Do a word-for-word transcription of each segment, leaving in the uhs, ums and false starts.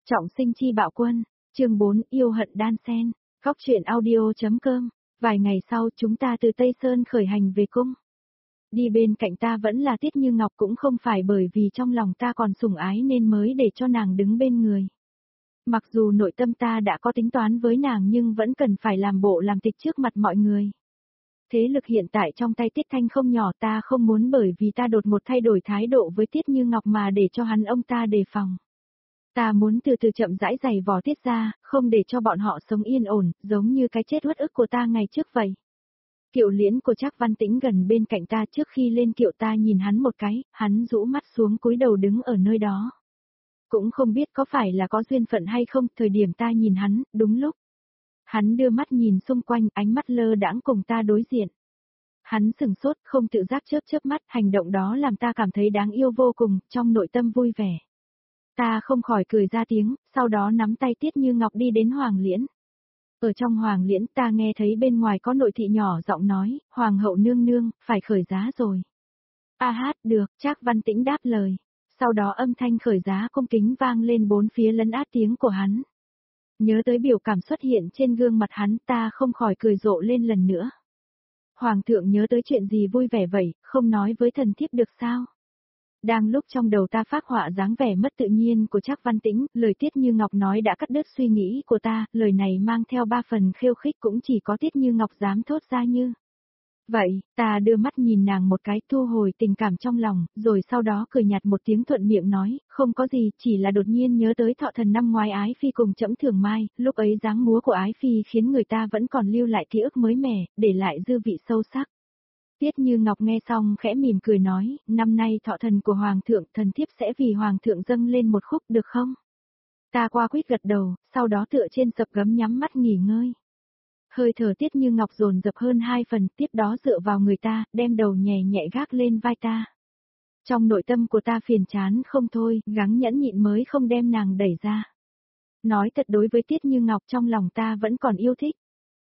Trọng sinh chi bạo quân, chương bốn yêu hận đan xen, góc truyện audio.com. Vài ngày sau chúng ta từ Tây Sơn khởi hành về cung. Đi bên cạnh ta vẫn là Tiết Như Ngọc, cũng không phải bởi vì trong lòng ta còn sủng ái nên mới để cho nàng đứng bên người. Mặc dù nội tâm ta đã có tính toán với nàng nhưng vẫn cần phải làm bộ làm tịch trước mặt mọi người. Thế lực hiện tại trong tay Tiết Thanh không nhỏ, ta không muốn bởi vì ta đột ngột thay đổi thái độ với Tiết Như Ngọc mà để cho hắn ông ta đề phòng. Ta muốn từ từ chậm rãi giày vò Tiết ra, không để cho bọn họ sống yên ổn, giống như cái chết uất ức của ta ngày trước vậy. Kiệu liễn của Trác Văn Tĩnh gần bên cạnh ta, trước khi lên kiệu ta nhìn hắn một cái, hắn rũ mắt xuống cúi đầu đứng ở nơi đó. Cũng không biết có phải là có duyên phận hay không, thời điểm ta nhìn hắn, đúng lúc. Hắn đưa mắt nhìn xung quanh, ánh mắt lơ đãng cùng ta đối diện. Hắn sừng sốt, không tự giác chớp chớp mắt, hành động đó làm ta cảm thấy đáng yêu vô cùng, trong nội tâm vui vẻ. Ta không khỏi cười ra tiếng, sau đó nắm tay Tiết Như Ngọc đi đến Hoàng Liễn. Ở trong Hoàng Liễn ta nghe thấy bên ngoài có nội thị nhỏ giọng nói, Hoàng hậu nương nương, phải khởi giá rồi. A hát, được, Trác Văn Tĩnh đáp lời. Sau đó âm thanh khởi giá cung kính vang lên bốn phía lấn át tiếng của hắn. Nhớ tới biểu cảm xuất hiện trên gương mặt hắn, ta không khỏi cười rộ lên lần nữa. Hoàng thượng nhớ tới chuyện gì vui vẻ vậy, không nói với thần thiếp được sao? Đang lúc trong đầu ta phác họa dáng vẻ mất tự nhiên của Trác Văn Tĩnh, lời Tiết Như Ngọc nói đã cắt đứt suy nghĩ của ta, lời này mang theo ba phần khiêu khích, cũng chỉ có Tiết Như Ngọc dám thốt ra như. Vậy, ta đưa mắt nhìn nàng một cái, thu hồi tình cảm trong lòng, rồi sau đó cười nhạt một tiếng thuận miệng nói, không có gì, chỉ là đột nhiên nhớ tới thọ thần năm ngoái Ái Phi cùng Trẫm Thường Mai, lúc ấy dáng múa của Ái Phi khiến người ta vẫn còn lưu lại ký ức mới mẻ, để lại dư vị sâu sắc. Tiết Như Ngọc nghe xong khẽ mỉm cười nói, năm nay thọ thần của Hoàng thượng, thần thiếp sẽ vì Hoàng thượng dâng lên một khúc được không? Ta qua quýt gật đầu, sau đó tựa trên sập gấm nhắm mắt nghỉ ngơi. Hơi thở Tiết Như Ngọc dồn dập hơn hai phần, tiếp đó dựa vào người ta, đem đầu nhẹ nhẹ gác lên vai ta. Trong nội tâm của ta phiền chán không thôi, gắng nhẫn nhịn mới không đem nàng đẩy ra. Nói thật, đối với Tiết Như Ngọc trong lòng ta vẫn còn yêu thích.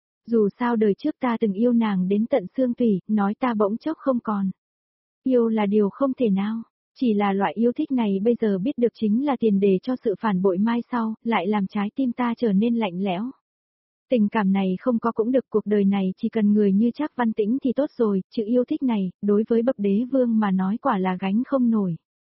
Dù sao đời trước ta từng yêu nàng đến tận xương tủy, nói ta bỗng chốc không còn. Yêu là điều không thể nào, chỉ là loại yêu thích này bây giờ biết được chính là tiền đề cho sự phản bội mai sau, lại làm trái tim ta trở nên lạnh lẽo. Tình cảm này không có cũng được, cuộc đời này chỉ cần người như Trác Văn Tĩnh thì tốt rồi, chữ yêu thích này, đối với bậc đế vương mà nói quả là gánh không nổi.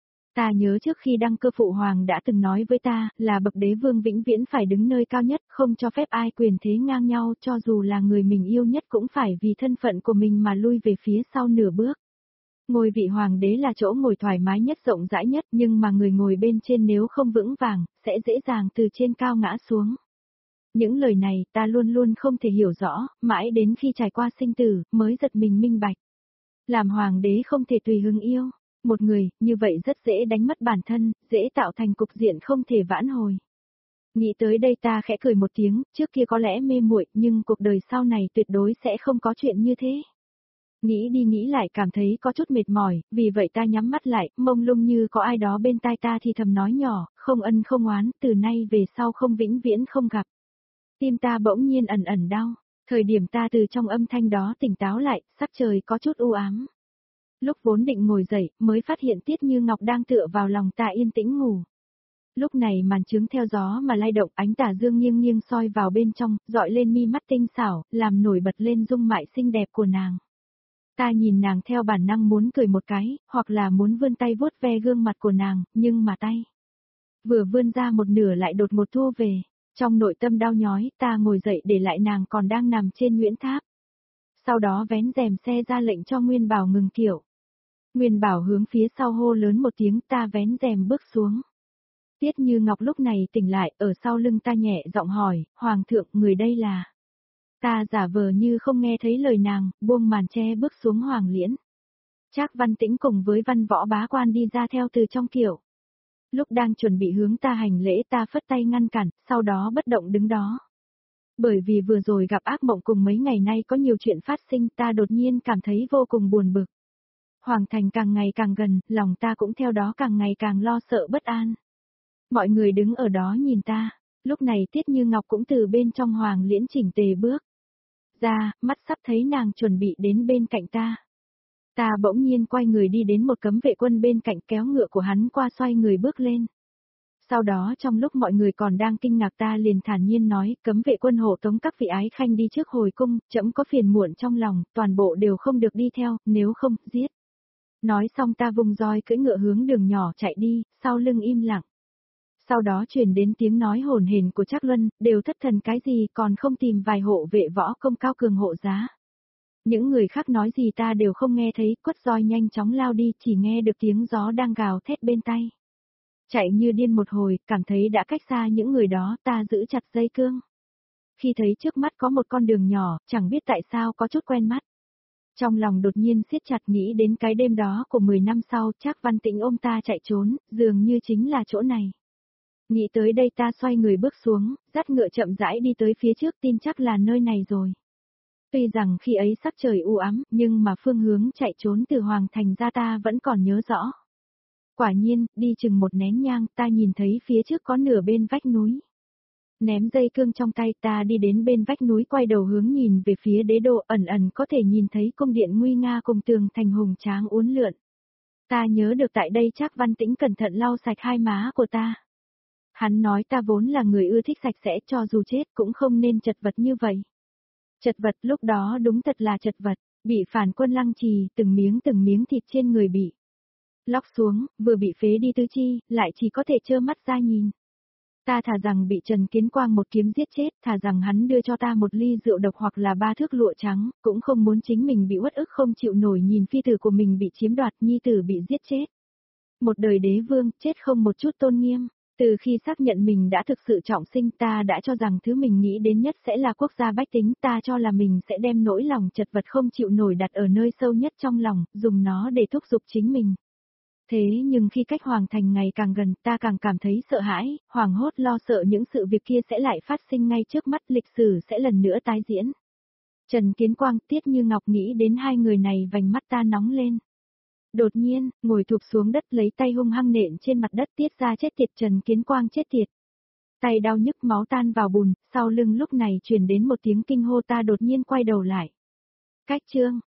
Ta nhớ trước khi đăng cơ phụ hoàng đã từng nói với ta, là bậc đế vương vĩnh viễn phải đứng nơi cao nhất, không cho phép ai quyền thế ngang nhau, cho dù là người mình yêu nhất cũng phải vì thân phận của mình mà lui về phía sau nửa bước. Ngôi vị hoàng đế là chỗ ngồi thoải mái nhất, rộng rãi nhất, nhưng mà người ngồi bên trên nếu không vững vàng, sẽ dễ dàng từ trên cao ngã xuống. Những lời này ta luôn luôn không thể hiểu rõ, mãi đến khi trải qua sinh tử, mới giật mình minh bạch. Làm hoàng đế không thể tùy hứng yêu. Một người, như vậy rất dễ đánh mất bản thân, dễ tạo thành cục diện không thể vãn hồi. Nghĩ tới đây ta khẽ cười một tiếng, trước kia có lẽ mê muội, nhưng cuộc đời sau này tuyệt đối sẽ không có chuyện như thế. Nghĩ đi nghĩ lại cảm thấy có chút mệt mỏi, vì vậy ta nhắm mắt lại, mông lung như có ai đó bên tai ta thì thầm nói nhỏ, không ân không oán, từ nay về sau không vĩnh viễn không gặp. Tim ta bỗng nhiên ẩn ẩn đau, thời điểm ta từ trong âm thanh đó tỉnh táo lại, sắc trời có chút u ám. Lúc vốn định ngồi dậy, mới phát hiện Tiết Như Ngọc đang tựa vào lòng ta yên tĩnh ngủ. Lúc này màn trướng theo gió mà lay động, ánh tà dương nghiêng nghiêng soi vào bên trong, dọi lên mi mắt tinh xảo, làm nổi bật lên dung mạo xinh đẹp của nàng. Ta nhìn nàng theo bản năng muốn cười một cái, hoặc là muốn vươn tay vuốt ve gương mặt của nàng, nhưng mà tay vừa vươn ra một nửa lại đột ngột thu về. Trong nội tâm đau nhói, ta ngồi dậy để lại nàng còn đang nằm trên Nguyễn Tháp. Sau đó vén rèm xe ra lệnh cho Nguyên Bảo ngừng kiệu. Nguyên Bảo hướng phía sau hô lớn một tiếng, ta vén rèm bước xuống. Tiết Như Ngọc lúc này tỉnh lại, ở sau lưng ta nhẹ giọng hỏi, Hoàng thượng, người đây là... Ta giả vờ như không nghe thấy lời nàng, buông màn che bước xuống Hoàng Liễn. Trác Văn Tĩnh cùng với Văn Võ bá quan đi ra theo từ trong kiệu. Lúc đang chuẩn bị hướng ta hành lễ ta phất tay ngăn cản, sau đó bất động đứng đó. Bởi vì vừa rồi gặp ác mộng cùng mấy ngày nay có nhiều chuyện phát sinh, ta đột nhiên cảm thấy vô cùng buồn bực. Hoàng thành càng ngày càng gần, lòng ta cũng theo đó càng ngày càng lo sợ bất an. Mọi người đứng ở đó nhìn ta, lúc này Tiết Như Ngọc cũng từ bên trong Hoàng Liễn chỉnh tề bước ra, mắt sắp thấy nàng chuẩn bị đến bên cạnh ta. Ta bỗng nhiên quay người đi đến một cấm vệ quân bên cạnh, kéo ngựa của hắn qua, xoay người bước lên. Sau đó trong lúc mọi người còn đang kinh ngạc ta liền thản nhiên nói, cấm vệ quân hộ tống các vị ái khanh đi trước hồi cung, trẫm có phiền muộn trong lòng, toàn bộ đều không được đi theo, nếu không, giết. Nói xong ta vùng roi cưỡi ngựa hướng đường nhỏ chạy đi, sau lưng im lặng. Sau đó truyền đến tiếng nói hồn hển của Trác Luân, đều thất thần cái gì còn không tìm vài hộ vệ võ công cao cường hộ giá. Những người khác nói gì ta đều không nghe thấy, quất roi nhanh chóng lao đi, chỉ nghe được tiếng gió đang gào thét bên tay. Chạy như điên một hồi, cảm thấy đã cách xa những người đó, ta giữ chặt dây cương. Khi thấy trước mắt có một con đường nhỏ, chẳng biết tại sao có chút quen mắt. Trong lòng đột nhiên siết chặt nghĩ đến cái đêm đó của mười năm sau, Trác Văn Tĩnh ôm ta chạy trốn, dường như chính là chỗ này. Nghĩ tới đây ta xoay người bước xuống, dắt ngựa chậm rãi đi tới phía trước, tin chắc là nơi này rồi. Tuy rằng khi ấy sắc trời u ám, nhưng mà phương hướng chạy trốn từ Hoàng Thành ra ta vẫn còn nhớ rõ. Quả nhiên, đi chừng một nén nhang, ta nhìn thấy phía trước có nửa bên vách núi. Ném dây cương trong tay, ta đi đến bên vách núi, quay đầu hướng nhìn về phía đế đô, ẩn ẩn có thể nhìn thấy cung điện nguy nga cùng tường thành hùng tráng uốn lượn. Ta nhớ được tại đây Trác Văn Tĩnh cẩn thận lau sạch hai má của ta. Hắn nói ta vốn là người ưa thích sạch sẽ, cho dù chết cũng không nên chật vật như vậy. Chật vật lúc đó đúng thật là chật vật, bị phản quân lăng trì, từng miếng từng miếng thịt trên người bị lóc xuống, vừa bị phế đi tứ chi, lại chỉ có thể trơ mắt ra nhìn. Ta thà rằng bị Trần Kiến Quang một kiếm giết chết, thà rằng hắn đưa cho ta một ly rượu độc hoặc là ba thước lụa trắng, cũng không muốn chính mình bị uất ức không chịu nổi nhìn phi tử của mình bị chiếm đoạt, nhi tử bị giết chết. Một đời đế vương, chết không một chút tôn nghiêm. Từ khi xác nhận mình đã thực sự trọng sinh, ta đã cho rằng thứ mình nghĩ đến nhất sẽ là quốc gia bách tính, ta cho là mình sẽ đem nỗi lòng chật vật không chịu nổi đặt ở nơi sâu nhất trong lòng, dùng nó để thúc giục chính mình. Thế nhưng khi cách Hoàng Thành ngày càng gần, ta càng cảm thấy sợ hãi, hoảng hốt lo sợ những sự việc kia sẽ lại phát sinh ngay trước mắt, lịch sử sẽ lần nữa tái diễn. Trần Kiến Quang, Tiết Như Ngọc, nghĩ đến hai người này vành mắt ta nóng lên. Đột nhiên, ngồi thụp xuống đất lấy tay hung hăng nện trên mặt đất, Tiết ra chết tiệt, Trần Kiến Quang chết tiệt. Tay đau nhức, máu tan vào bùn, sau lưng lúc này truyền đến một tiếng kinh hô, ta đột nhiên quay đầu lại. Cách chương